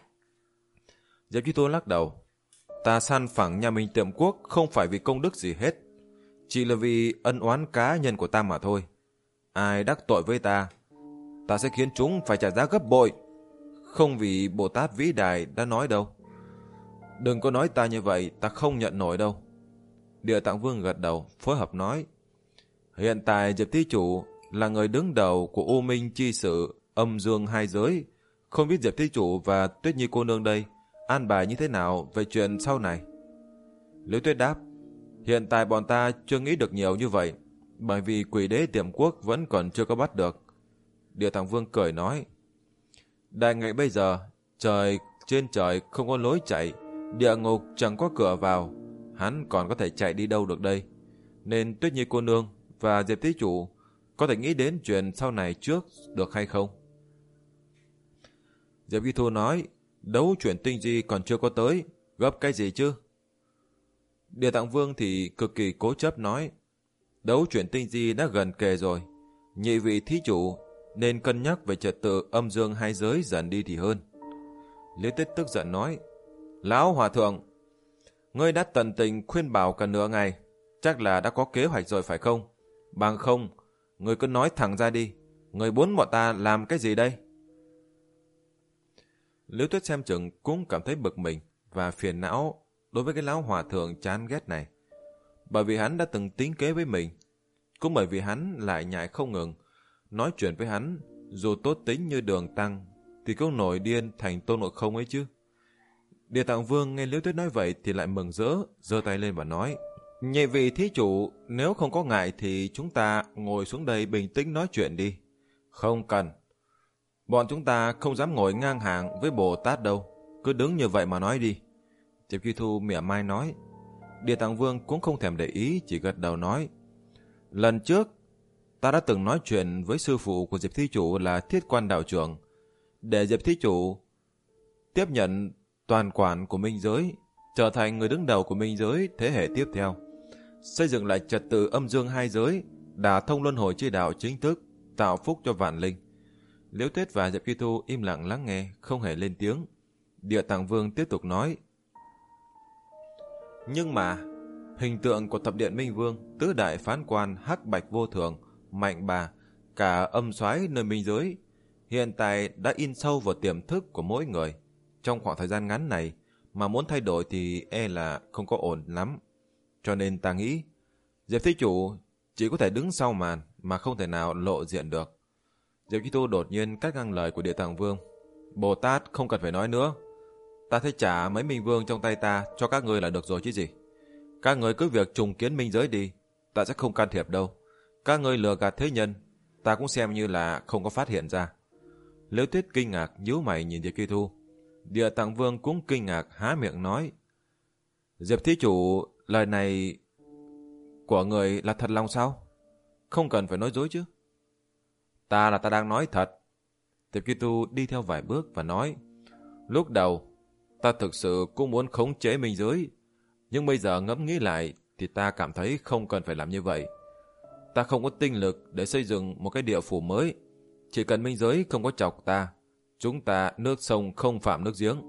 Diệp Kỳ Thu lắc đầu: ta san phẳng Nha Minh tiệm quốc không phải vì công đức gì hết, chỉ là vì ân oán cá nhân của ta mà thôi. Ai đắc tội với ta, ta sẽ khiến chúng phải trả giá gấp bội, không vì Bồ Tát vĩ đại đã nói đâu. Đừng có nói ta như vậy, ta không nhận nổi đâu. Địa Tạng Vương gật đầu, phối hợp nói: hiện tại Diệp thí chủ là người đứng đầu của U Minh chi sự âm dương hai giới, không biết Diệp thí chủ và Tuyết Nhi cô nương đây an bài như thế nào về chuyện sau này? Liễu Tuyết đáp: hiện tại bọn ta chưa nghĩ được nhiều như vậy, bởi vì quỷ đế tiệm quốc vẫn còn chưa có bắt được. Địa Tạng Vương cười nói: Đại Nghệ bây giờ, trời trên trời không có lối chạy, địa ngục chẳng có cửa vào, hắn còn có thể chạy đi đâu được đây. Nên Tuyết Nhi cô nương và Diệp thí chủ có thể nghĩ đến chuyện sau này trước được hay không? Diệp Kỳ Thu nói: đấu chuyện tinh di còn chưa có tới, gấp cái gì chứ? Địa Tạng Vương thì cực kỳ cố chấp nói: đấu chuyện tinh di đã gần kề rồi, nhị vị thí chủ nên cân nhắc về trật tự âm dương hai giới dần đi thì hơn. Liễu Tuyết tức giận nói: lão hòa thượng, ngươi đã tận tình khuyên bảo cả nửa ngày, chắc là đã có kế hoạch rồi phải không? Bằng không, ngươi cứ nói thẳng ra đi, ngươi muốn bọn ta làm cái gì đây? Liễu Tuyết xem chừng cũng cảm thấy bực mình và phiền não đối với cái lão hòa thượng chán ghét này. Bởi vì hắn đã từng tính kế với mình, cũng bởi vì hắn lại nhại không ngừng. Nói chuyện với hắn, dù tốt tính như Đường Tăng, thì cũng nổi điên thành Tôn Ngộ Không ấy chứ. Địa Tạng Vương nghe Liễu Tuyết nói vậy thì lại mừng rỡ, giơ tay lên và nói: nhị vị thí chủ, nếu không có ngại thì chúng ta ngồi xuống đây bình tĩnh nói chuyện đi. Không cần. Bọn chúng ta không dám ngồi ngang hàng với Bồ Tát đâu, cứ đứng như vậy mà nói đi. Diệp Kỳ Thu mỉa mai nói. Địa Tạng Vương cũng không thèm để ý, chỉ gật đầu nói: lần trước ta đã từng nói chuyện với sư phụ của Diệp thí chủ là Thiết Quan đạo trưởng, để Diệp thí chủ tiếp nhận toàn quản của minh giới, trở thành người đứng đầu của minh giới thế hệ tiếp theo, xây dựng lại trật tự âm dương hai giới, đả thông luân hồi chi đạo chính thức, tạo phúc cho vạn linh. Liễu Tuyết và Diệp Kỳ Thu im lặng lắng nghe, không hề lên tiếng. Địa Tạng Vương tiếp tục nói: nhưng mà hình tượng của thập điện Minh Vương, tứ đại phán quan, hắc bạch vô thường, mạnh bà, cả âm soái nơi minh giới, hiện tại đã in sâu vào tiềm thức của mỗi người. Trong khoảng thời gian ngắn này mà muốn thay đổi thì e là không có ổn lắm. Cho nên ta nghĩ Diệp thí chủ chỉ có thể đứng sau màn mà không thể nào lộ diện được. Diệp Kỳ Thu đột nhiên cắt ngang lời của Địa Tạng Vương: Bồ Tát không cần phải nói nữa, ta thấy trả mấy minh vương trong tay ta cho các ngươi là được rồi chứ gì. Các ngươi cứ việc trùng kiến minh giới đi, ta sẽ không can thiệp đâu. Các ngươi lừa gạt thế nhân, ta cũng xem như là không có phát hiện ra. Liễu Tuyết kinh ngạc nhíu mày nhìn Diệp Kỳ Thu. Địa Tạng Vương cũng kinh ngạc há miệng nói: Diệp thí chủ, lời này của người là thật lòng sao? Không cần phải nói dối chứ. Ta là ta đang nói thật. Diệp Kỳ Tu đi theo vài bước và nói, lúc đầu, ta thực sự cũng muốn khống chế minh giới, nhưng bây giờ ngẫm nghĩ lại thì ta cảm thấy không cần phải làm như vậy. Ta không có tinh lực để xây dựng một cái địa phủ mới. Chỉ cần minh giới không có chọc ta, chúng ta nước sông không phạm nước giếng.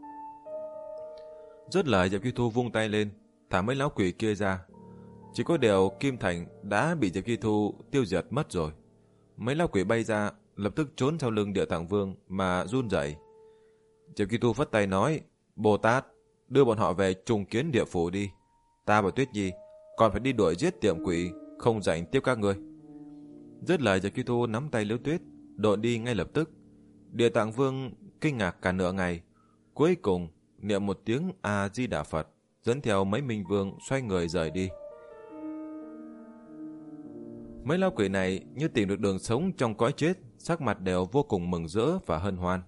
Dứt lời, Diệp Kỳ Thu vung tay lên, thả mấy lão quỷ kia ra. Chỉ có điều Kim Thành đã bị Diệp Kỳ Thu tiêu diệt mất rồi. Mấy lão quỷ bay ra, lập tức trốn sau lưng Địa Tạng Vương mà run rẩy. Diệp Kỳ Thu phất tay nói, Bồ Tát, đưa bọn họ về trùng kiến địa phủ đi. Ta và Tuyết Nhi còn phải đi đuổi giết tiệm quỷ, không rảnh tiếp các ngươi. Dứt lời, Diệp Kỳ Thu nắm tay Liễu Tuyết, đội đi ngay lập tức. Địa Tạng Vương kinh ngạc cả nửa ngày, cuối cùng niệm một tiếng A Di Đà Phật, dẫn theo mấy minh vương xoay người rời đi. Mấy lão quỷ này như tìm được đường sống trong cõi chết, sắc mặt đều vô cùng mừng rỡ và hân hoan.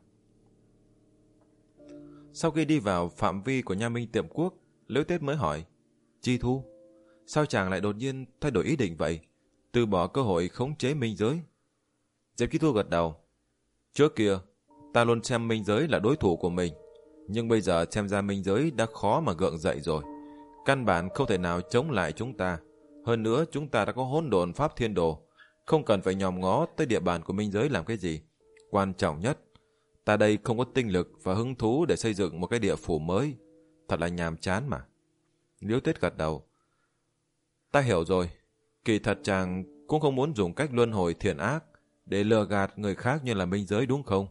Sau khi đi vào phạm vi của Nha Minh Tiệm Quốc, Liễu Tuyết mới hỏi, Chi Thu, sao chàng lại đột nhiên thay đổi ý định vậy, từ bỏ cơ hội khống chế minh giới? Diệp Kỳ Thu gật đầu. Trước kia, ta luôn xem minh giới là đối thủ của mình, nhưng bây giờ xem ra minh giới đã khó mà gượng dậy rồi. Căn bản không thể nào chống lại chúng ta. Hơn nữa, chúng ta đã có hỗn độn pháp thiên đồ, không cần phải nhòm ngó tới địa bàn của minh giới làm cái gì. Quan trọng nhất, ta đây không có tinh lực và hứng thú để xây dựng một cái địa phủ mới. Thật là nhàm chán mà. Liễu Tuyết gật đầu. Ta hiểu rồi. Kỳ thật chàng cũng không muốn dùng cách luân hồi thiện ác để lừa gạt người khác như là minh giới đúng không?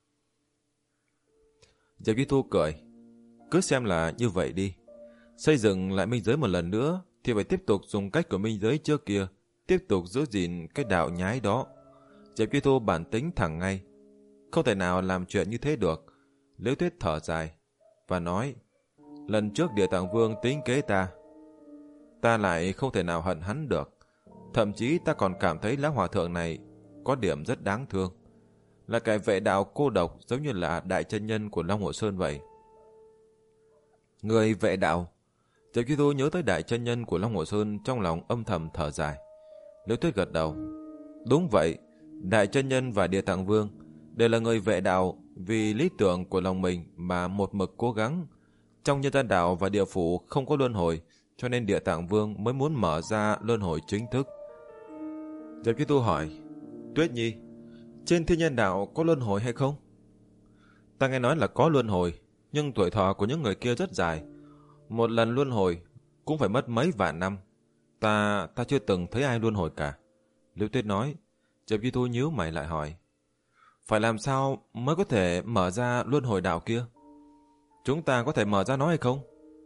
Diệp Kỳ Thu cười. Cứ xem là như vậy đi. Xây dựng lại minh giới một lần nữa thì phải tiếp tục dùng cách của minh giới trước kia, tiếp tục giữ gìn cái đạo nhái đó. Diệp Kỳ Thu bản tính thẳng ngay, không thể nào làm chuyện như thế được. Liễu Tuyết thở dài và nói, lần trước Địa Tạng Vương tính kế ta, ta lại không thể nào hận hắn được. Thậm chí ta còn cảm thấy lão hòa thượng này có điểm rất đáng thương, là cái vệ đạo cô độc giống như là đại chân nhân của Long Hồ Sơn vậy. Người vệ đạo. Diệp Kỳ Thu nhớ tới đại chân nhân của Long Hồ Sơn, trong lòng âm thầm thở dài. Liễu Tuyết gật đầu. Đúng vậy, đại chân nhân và Địa Tạng Vương đều là người vệ đạo, vì lý tưởng của lòng mình mà một mực cố gắng. Trong nhân gian đạo và địa phủ không có luân hồi, cho nên Địa Tạng Vương mới muốn mở ra luân hồi chính thức. Diệp Kỳ Thu hỏi, Tuyết Nhi, trên thiên nhân đạo có luân hồi hay không? Ta nghe nói là có luân hồi, nhưng tuổi thọ của những người kia rất dài. Một lần luân hồi cũng phải mất mấy vạn năm. Ta ta chưa từng thấy ai luân hồi cả. Liễu Tuyết nói. Diệp Kỳ Thu nhíu mày lại hỏi, phải làm sao mới có thể mở ra luân hồi đạo kia? Chúng ta có thể mở ra nó hay không?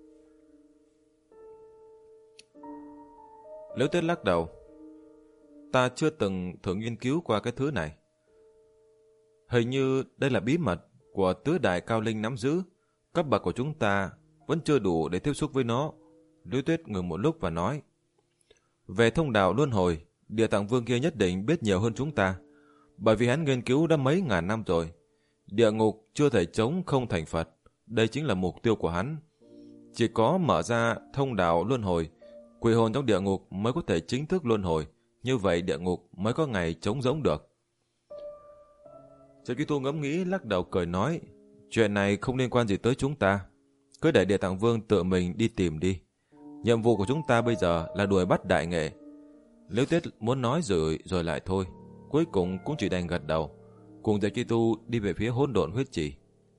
Liễu Tuyết lắc đầu. Ta chưa từng thử nghiên cứu qua cái thứ này. Hình như đây là bí mật của tứ đại cao linh nắm giữ. Cấp bậc của chúng ta vẫn chưa đủ để tiếp xúc với nó. Liễu Tuyết ngừng một lúc và nói, về thông đạo luân hồi, Địa Tạng Vương kia nhất định biết nhiều hơn chúng ta, bởi vì hắn nghiên cứu đã mấy ngàn năm rồi. Địa ngục chưa thể chống không thành Phật, đây chính là mục tiêu của hắn. Chỉ có mở ra thông đạo luân hồi, quỷ hồn trong địa ngục mới có thể chính thức luân hồi, như vậy địa ngục mới có ngày trống rỗng được. Diệp Kỳ Thu ngẫm nghĩ lắc đầu cười nói, chuyện này không liên quan gì tới chúng ta, cứ để Địa Tạng Vương tự mình đi tìm đi. Nhiệm vụ của chúng ta bây giờ là đuổi bắt đại nghệ. Liễu Tuyết muốn nói rồi rồi lại thôi, cuối cùng cũng chỉ đành gật đầu, cùng Diệp Kỳ Tu đi về phía hỗn độn huyết trì.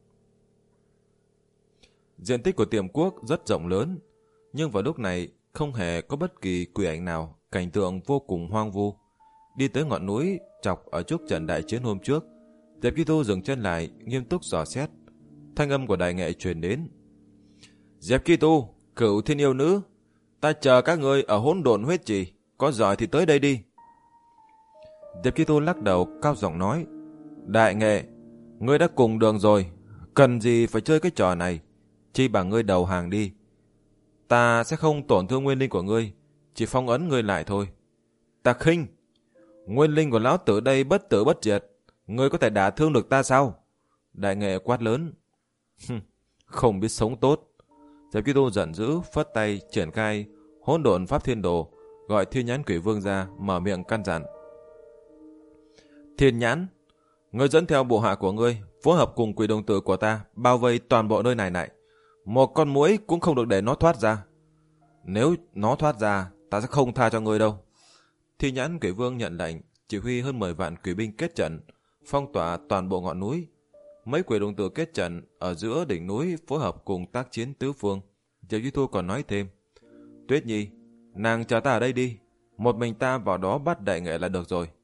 Diện tích của Tiềm Quốc rất rộng lớn, nhưng vào lúc này không hề có bất kỳ quỷ ảnh nào, cảnh tượng vô cùng hoang vu. Đi tới ngọn núi chọc ở trước trận đại chiến hôm trước, Diệp Kỳ Tu dừng chân lại, nghiêm túc dò xét. Thanh âm của đại nghệ truyền đến. Diệp Kỳ Tu, Cửu Thiên Yêu Nữ, ta chờ các ngươi ở hỗn độn huyết trì, có giỏi thì tới đây đi. Diệp Kỳ Tu lắc đầu cao giọng nói, đại nghệ, ngươi đã cùng đường rồi, cần gì phải chơi cái trò này, chi bằng ngươi đầu hàng đi. Ta sẽ không tổn thương nguyên linh của ngươi, chỉ phong ấn ngươi lại thôi. Ta khinh, nguyên linh của lão tử đây bất tử bất diệt, ngươi có thể đả thương được ta sao? Đại nghệ quát lớn. Không biết sống tốt. Diệp Chi Tu giận dữ, phất tay triển khai hỗn độn pháp thiên đồ, gọi Thiên Nhãn Quỷ Vương ra, mở miệng căn dặn. Thiên Nhãn, ngươi dẫn theo bộ hạ của ngươi, phối hợp cùng quỷ đồng tử của ta, bao vây toàn bộ nơi này này. Một con muỗi cũng không được để nó thoát ra. Nếu nó thoát ra, ta sẽ không tha cho ngươi đâu. Thiên Nhãn Quỷ Vương nhận lệnh, chỉ huy hơn mười vạn quỷ binh kết trận, phong tỏa toàn bộ ngọn núi. Mấy quỷ đồng tử kết trận ở giữa đỉnh núi phối hợp cùng tác chiến tứ phương. Diệp Chi Tu còn nói thêm, Tuyết Nhi, nàng chờ ta ở đây đi, một mình ta vào đó bắt đại nghệ là được rồi.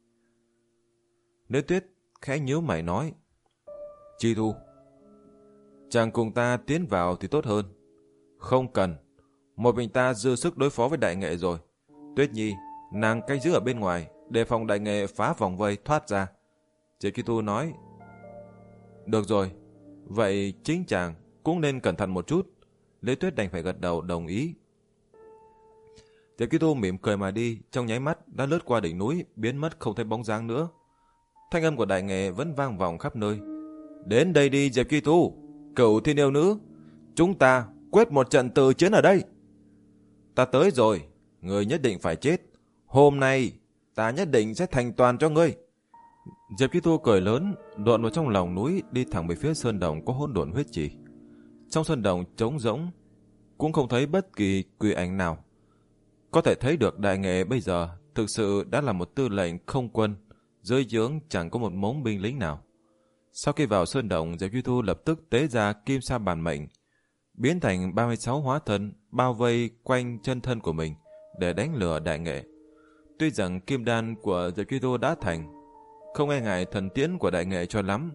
Nữ Tuyết khẽ nhíu mày nói, Chi Tu, chàng cùng ta tiến vào thì tốt hơn. Không cần, một mình ta dư sức đối phó với đại nghệ rồi. Tuyết Nhi, nàng canh giữ ở bên ngoài, đề phòng đại nghệ phá vòng vây thoát ra. Diệp Chi Tu nói, được rồi, vậy chính chàng cũng nên cẩn thận một chút. Lê Tuyết đành phải gật đầu đồng ý. Diệp Chi Tu mỉm cười mà đi, trong nháy mắt đã lướt qua đỉnh núi, biến mất không thấy bóng dáng nữa. Thanh âm của đại nghệ vẫn vang vọng khắp nơi. Đến đây đi Diệp Chi Tu, cửu thiên yêu nữ, chúng ta quyết một trận từ chiến ở đây. Ta tới rồi, người nhất định phải chết. Hôm nay ta nhất định sẽ thành toàn cho ngươi. Diệp Chi Tu cười lớn, độn vào trong lòng núi, đi thẳng về phía sơn đồng có hỗn độn huyết chỉ. Trong sơn đồng trống rỗng, cũng không thấy bất kỳ quỷ ảnh nào. Có thể thấy được đại nghệ bây giờ thực sự đã là một tư lệnh không quân, dưới trướng chẳng có một mống binh lính nào. Sau khi vào sơn đồng, Diệp Chi Tu lập tức tế ra kim sa bản mệnh, biến thành ba mươi sáu hóa thân bao vây quanh chân thân của mình để đánh lừa đại nghệ. Tuy rằng kim đan của Diệp Chi Tu đã thành, không e ngại thần tiễn của đại nghệ cho lắm,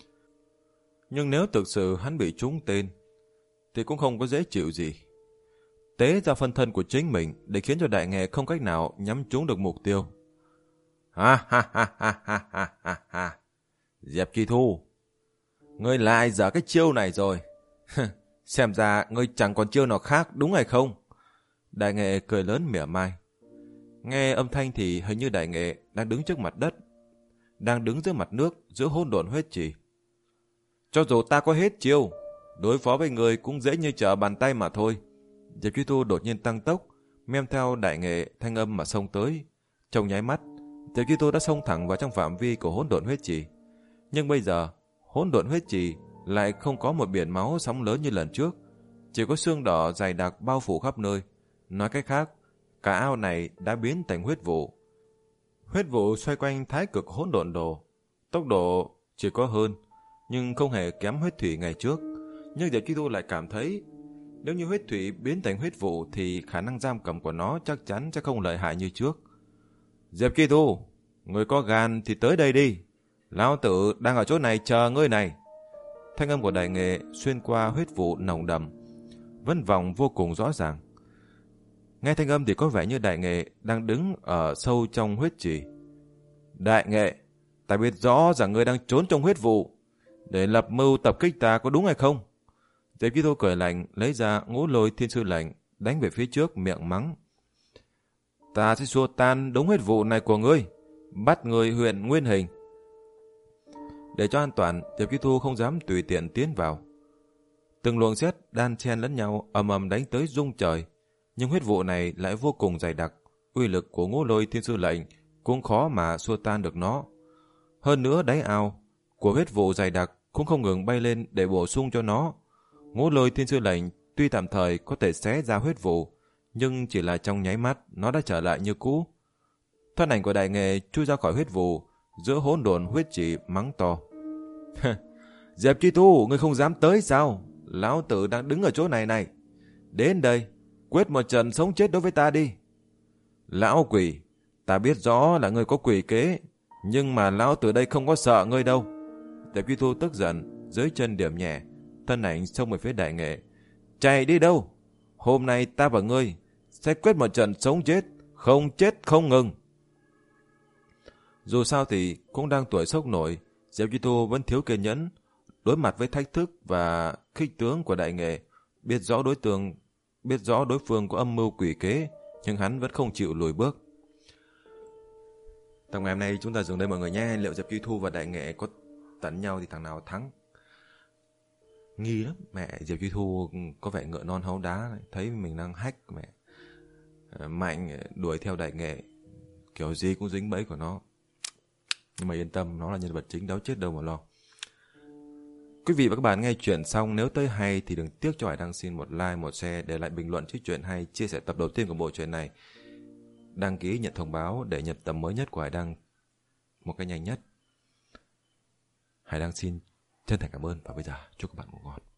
nhưng nếu thực sự hắn bị trúng tên thì cũng không có dễ chịu gì. Tế ra phân thân của chính mình để khiến cho đại nghệ không cách nào nhắm trúng được mục tiêu. Ha ha ha ha ha ha ha ha. Diệp Chi Tu, ngươi lại dở cái chiêu này rồi. Xem ra ngươi chẳng còn chiêu nào khác đúng hay không? Đại nghệ cười lớn mỉa mai. Nghe âm thanh thì hình như đại nghệ đang đứng trước mặt đất, đang đứng dưới mặt nước, giữa hỗn độn huyết chỉ. Cho dù ta có hết chiêu, đối phó với người cũng dễ như trở bàn tay mà thôi. Diệp Chi Tu đột nhiên tăng tốc, men theo đại nghệ thanh âm mà xông tới. Trong nháy mắt, Diệp Chi Tu đã xông thẳng vào trong phạm vi của hỗn độn huyết chỉ. Nhưng bây giờ, hỗn độn huyết chỉ lại không có một biển máu sóng lớn như lần trước, chỉ có xương đỏ dày đặc bao phủ khắp nơi. Nói cách khác, cả ao này đã biến thành huyết vụ. Huyết vụ xoay quanh thái cực hỗn độn đồ, tốc độ chỉ có hơn, nhưng không hề kém huyết thủy ngày trước. Nhưng Diệp Chi Tu lại cảm thấy, nếu như huyết thủy biến thành huyết vụ thì khả năng giam cầm của nó chắc chắn sẽ không lợi hại như trước. Diệp Chi Tu, người có gan thì tới đây đi. Lão tử đang ở chỗ này chờ ngươi này. Thanh âm của đại nghệ xuyên qua huyết vụ nồng đậm, vân vọng vô cùng rõ ràng. Nghe thanh âm thì có vẻ như đại nghệ đang đứng ở sâu trong huyết trì. Đại nghệ, ta biết rõ rằng ngươi đang trốn trong huyết vụ để lập mưu tập kích ta, có đúng hay không? Diệp Chi Tu cười lạnh, lấy ra Ngũ Lôi Thiên Sư lệnh, đánh về phía trước, miệng mắng. Ta sẽ xua tan đống huyết vụ này của ngươi, bắt người huyện nguyên hình. Để cho an toàn, Diệp Chi Tu không dám tùy tiện tiến vào. Từng luồng sét đan chen lẫn nhau ầm ầm đánh tới rung trời, nhưng huyết vụ này lại vô cùng dày đặc, uy lực của Ngũ Lôi Thiên Sư lệnh cũng khó mà xua tan được nó. Hơn nữa đáy ao của huyết vụ dày đặc cũng không ngừng bay lên để bổ sung cho nó. Ngũ Lôi Thiên Sư lệnh tuy tạm thời có thể xé ra huyết vụ, nhưng chỉ là trong nháy mắt nó đã trở lại như cũ. Thân ảnh của đại nghệ chui ra khỏi huyết vụ, giữa hỗn độn huyết chỉ mắng to. Diệp Chi Tu, ngươi không dám tới sao? Lão tử đang đứng ở chỗ này này. Đến đây, quyết một trận sống chết đối với ta đi. Lão quỷ, ta biết rõ là ngươi có quỷ kế, nhưng mà lão tử đây không có sợ ngươi đâu. Diệp Chi Tu tức giận, dưới chân điểm nhẹ, thân ảnh xông về phía đại nghệ. Chạy đi đâu? Hôm nay ta và ngươi sẽ quyết một trận sống chết, không chết không ngừng. Dù sao thì cũng đang tuổi sốc nổi, Diệp Chi Tu vẫn thiếu kiên nhẫn, đối mặt với thách thức và khích tướng của đại nghệ, biết rõ đối tượng, biết rõ đối phương có âm mưu quỷ kế, nhưng hắn vẫn không chịu lùi bước. Tập ngày hôm nay chúng ta dừng đây mọi người nhé. Liệu Diệp Chi Tu và đại nghệ có tấn nhau thì thằng nào thắng? nghi lắm. Mẹ Diệp Duy Thu có vẻ ngựa non háu đá, thấy mình đang hack mẹ. Mạnh đuổi theo đại nghệ, kiểu gì cũng dính bẫy của nó. Nhưng mà yên tâm, nó là nhân vật chính, đâu chết đâu mà lo. Quý vị và các bạn nghe chuyện xong, nếu thấy hay thì đừng tiếc cho Hải Đăng xin một like, một share, để lại bình luận chiếc chuyện hay, chia sẻ tập đầu tiên của bộ truyện này, đăng ký nhận thông báo để nhận tập mới nhất của Hải Đăng một cách nhanh nhất. Hải Đăng xin chân thành cảm ơn và bây giờ chúc các bạn ngủ ngon.